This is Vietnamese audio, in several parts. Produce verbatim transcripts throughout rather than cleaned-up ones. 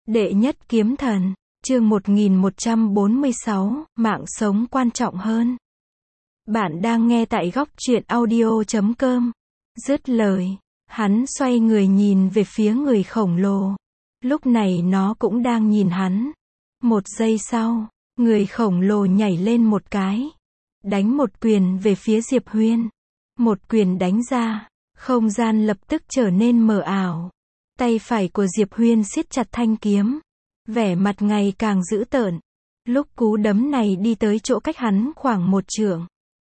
Đệ nhất kiếm thần, chương một nghìn một trăm bốn mươi sáu, mạng sống quan trọng hơn. Bạn đang nghe tại góc truyện audio chấm com. Dứt lời, hắn xoay người nhìn về phía người khổng lồ. Lúc này nó cũng đang nhìn hắn. Một giây sau, người khổng lồ nhảy lên một cái, đánh một quyền về phía Diệp Huyên. Một quyền đánh ra, không gian lập tức trở nên mờ ảo. Tay phải của Diệp Huyên siết chặt thanh kiếm, vẻ mặt ngày càng dữ tợn. Lúc cú đấm này đi tới chỗ cách hắn khoảng một trượng,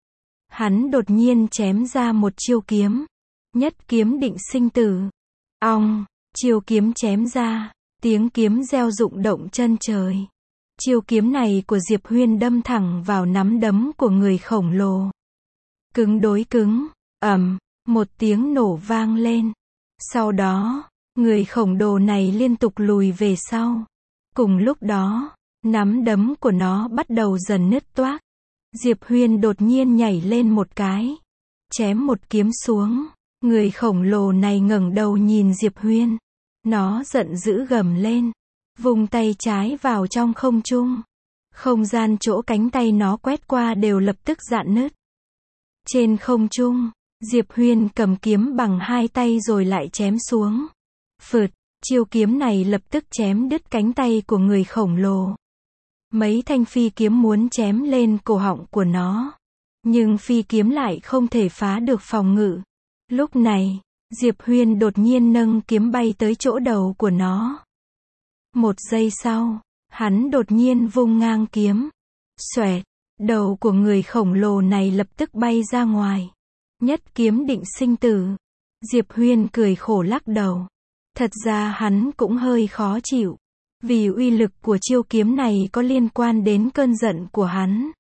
hắn đột nhiên chém ra một chiêu kiếm. Nhất kiếm định sinh tử. Ong, chiêu kiếm chém ra, tiếng kiếm reo rụng động chân trời. Chiêu kiếm này của Diệp Huyên đâm thẳng vào nắm đấm của người khổng lồ. Cứng đối cứng, ầm, một tiếng nổ vang lên. Sau đó, người khổng lồ này liên tục lùi về sau. Cùng lúc đó, nắm đấm của nó bắt đầu dần nứt toác. Diệp Huyên đột nhiên nhảy lên một cái, chém một kiếm xuống. Người khổng lồ này ngẩng đầu nhìn Diệp Huyên. Nó giận dữ gầm lên, vung tay trái vào trong không trung. Không gian chỗ cánh tay nó quét qua đều lập tức rạn nứt. Trên không trung, Diệp Huyên cầm kiếm bằng hai tay rồi lại chém xuống. Phượt, chiêu kiếm này lập tức chém đứt cánh tay của người khổng lồ. Mấy thanh phi kiếm muốn chém lên cổ họng của nó, nhưng phi kiếm lại không thể phá được phòng ngự. Lúc này, Diệp Huyên đột nhiên nâng kiếm bay tới chỗ đầu của nó. Một giây sau, hắn đột nhiên vung ngang kiếm. Xoẹt, đầu của người khổng lồ này lập tức bay ra ngoài. Nhất kiếm định sinh tử. Diệp Huyên cười khổ lắc đầu. Thật ra hắn cũng hơi khó chịu, vì uy lực của chiêu kiếm này có liên quan đến cơn giận của hắn.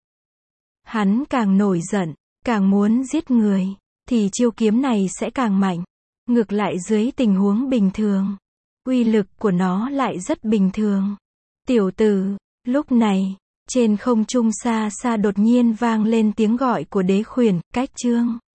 Hắn càng nổi giận, càng muốn giết người, thì chiêu kiếm này sẽ càng mạnh. Ngược lại dưới tình huống bình thường, uy lực của nó lại rất bình thường. Tiểu tử, lúc này, trên không trung xa xa đột nhiên vang lên tiếng gọi của Đế Khuyển, Cách Trương.